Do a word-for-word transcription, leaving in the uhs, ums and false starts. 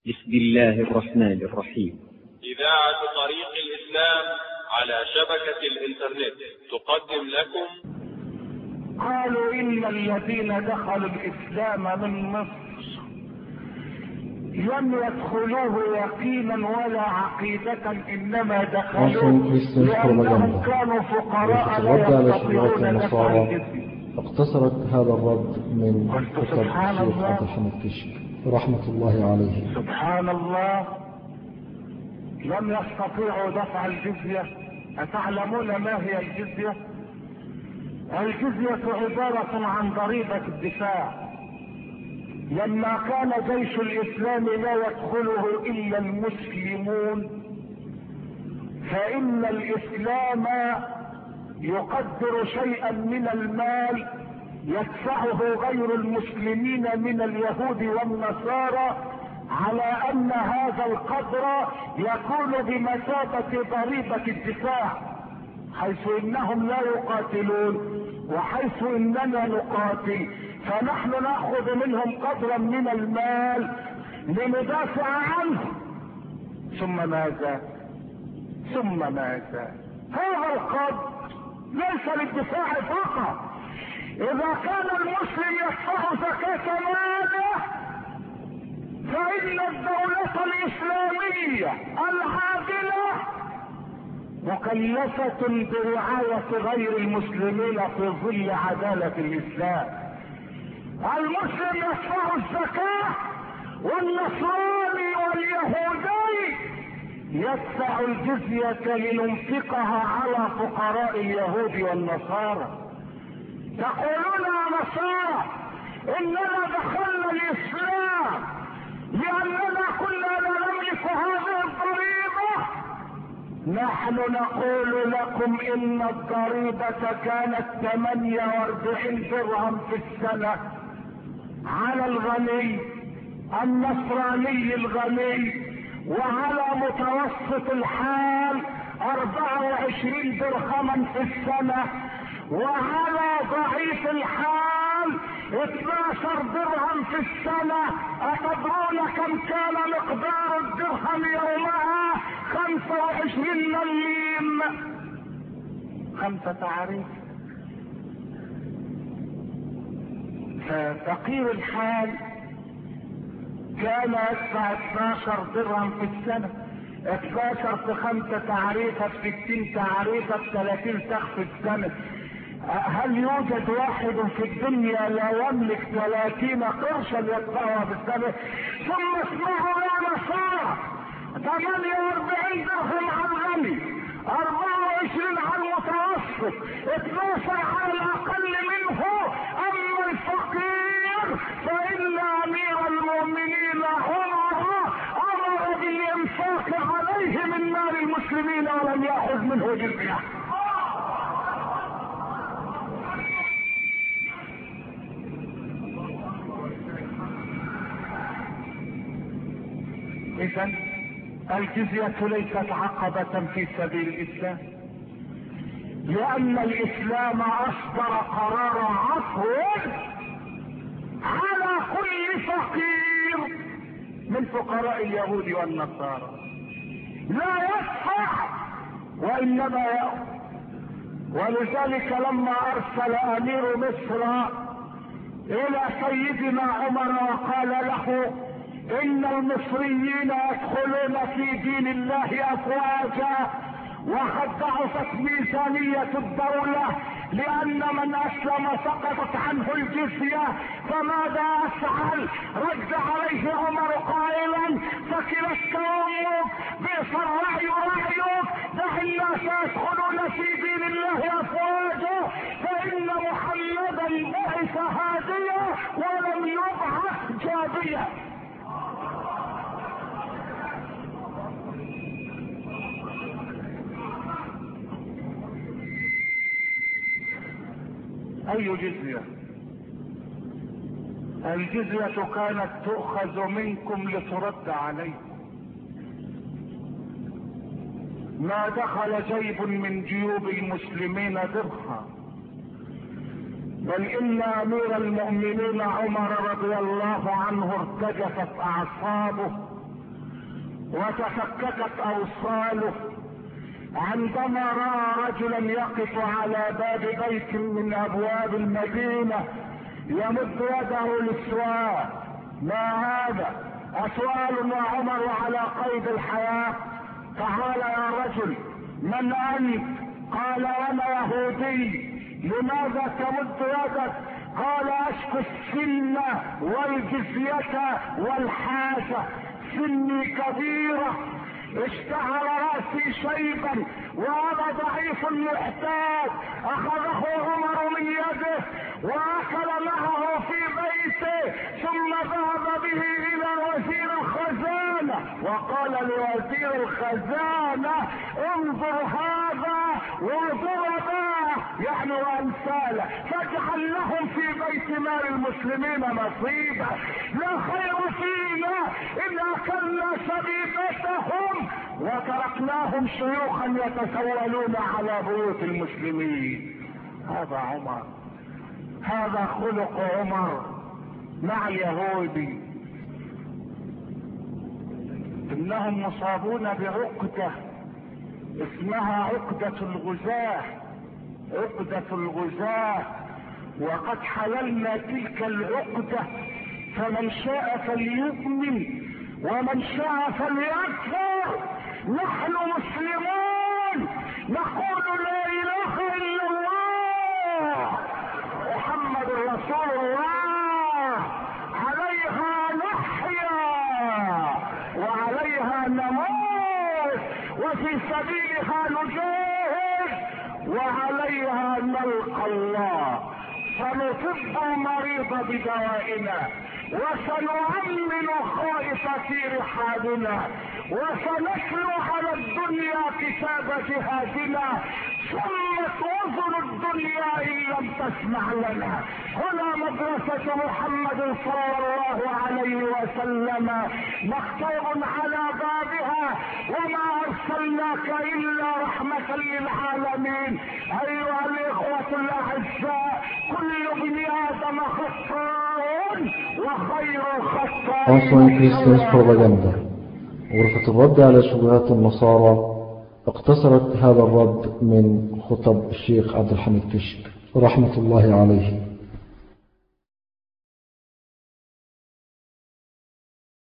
بسم الله الرحمن الرحيم. إذاعة طريق الإسلام على شبكة الإنترنت تقدم لكم. قالوا إن الذين دخلوا الإسلام من مصر لم يدخلوه يقينا ولا عقيدة، إنما دخلوه لأنهم كانوا فقراء لا يستطيعون دفع الجزية. اقتصرت هذا الرد من كتب الشيخ عبد الحميد كشك رحمة الله عليه. سبحان الله، لم يستطيعوا دفع الجزية. أتعلمون ما هي الجزية؟ الجزية عبارة عن ضريبة الدفاع. لما كان جيش الإسلام لا يدخله إلا المسلمون، فإن الإسلام يقدر شيئا من المال يدفعه غير المسلمين من اليهود والنصارى، على أن هذا القدر يكون بمثابة ضريبة الدفاع، حيث إنهم لا يقاتلون وحيث إننا نقاتل، فنحن نأخذ منهم قدرا من المال لندافع عنه. ثم ماذا؟ ثم ماذا؟ هذا القدر ليس للدفاع فقط. إذا كان المسلم يدفع زكاة ماله، فإن الدولة الإسلامية العادلة مكلفة برعاية غير المسلمين في ظل عدالة الإسلام. المسلم يدفع الزكاة، والنصراني واليهودي يدفع الجزية لننفقها على فقراء اليهود والنصارى. تقولون يا نصارى إننا دخلنا الإسلام لأننا كنا لا نملك هذه الضريبة. نحن نقول لكم إن الضريبة كانت ثمانية وأربعين درهم في السنة على الغني النصراني الغني، وعلى متوسط الحال أربعة وعشرين درهما في السنة، وعلى ضعيف الحال اثني عشر درهم في السنة. أتدرون كم كان مقدار الدرهم يومها؟ خمسة وعشرين مليم، خمسة تعريف. ففقير الحال كان يدفع اثني عشر درهم في السنة، اثني عشر في خمسة تعريفة في ستين تعريفة في ثلاثين سخ في السنة. هل يوجد واحد في الدنيا لا يملك ثلاثين قرشا يدفعها في السنة؟ ثم اسمعوا يا نصارى، ثمانية وأربعين درهم على الغني، أربعة وعشرين على المتوسط، اثني عشر على الأقل منه. أما الفقير فإن أمير المؤمنين عمر أمر بالإنفاق عليه من مال المسلمين ولم يأخذ منه جزية. إذن الجزية ليست عقبة في سبيل الإسلام، لأن الإسلام أصدر قرار عفو على كل فقير من فقراء اليهود والنصارى، لا يدفع وإنما يأخذ. ولذلك لما أرسل أمير مصر إلى سيدنا عمر وقال له إن المصريين يدخلون في دين الله أفواجا وقد ضعفت ميزانية الدولة لأن من أسلم سقطت عنه الجزية، فماذا أفعل؟ رد عليه عمر قائلا فكلتك أمك، بئس الرأي رأيك، دع الناس يدخلون في دين الله أفواجا، فإن محمدا بعث هاديا ولم يبعث جابيا. أي جزية؟ الجزية كانت تؤخذ منكم لترد عليكم. ما دخل جيب من جيوب المسلمين درهم، بل إن أمير المؤمنين عمر رضي الله عنه ارتجفت أعصابه وتفككت اوصاله عندما راى رجلا يقف على باب بيت من ابواب المدينة يمد يده للسؤال: ما هذا؟ اسؤال وعمر على قيد الحياة. تعال يا رجل، من انت؟ قال: انا يهودي. لماذا تمد يدك؟ قال: اشكو السن والجزية والحاجة، سني كبيرة، اشتعل رأسي شيبا وانا ضعيف محتاج. اخذه عمر من يده واكل معه في بيته، ثم ذهب به الى وزير الخزانة وقال لوزير الخزانة: انظر هذا وضرباه، يعني وامثاله، فاجعل لهم في بيت مال المسلمين نصيبا. لا خير فينا ان اكلنا شبيبتهم وتركناهم شيوخا يتسولون على بيوت المسلمين. هذا عمر، هذا خلق عمر مع اليهودي. انهم مصابون بعقدة اسمها عقدة الغزاة، عقدة الغزاة، وقد حللنا تلك العقدة، فمن شاء فليؤمن ومن شاء فليكفر. نحن مسلمون نقول لا اله الا الله محمد رسول الله، عليها نحيا وعليها نموت وفي سبيلها نجاهد وعليها نلقى الله. سنطب المريض بدوائنا وسنؤمن خائف في رحالنا وسنتلو على الدنيا كتاب جهادنا. سمت اذن الدنيا ان لم تسمع لنا. هنا مدرسة محمد صلى الله عليه وسلم مكتوب على بابها: وما ارسلناك الا رحمة للعالمين. ايها الاخوة الاعزاء، كل ابن ادم خطاء وخير الخطائين الخطائين. غرفة الرد على شبهات النصارى اقتصرت هذا الرد من خطب الشيخ عبد الحميد كشك رحمة الله عليه.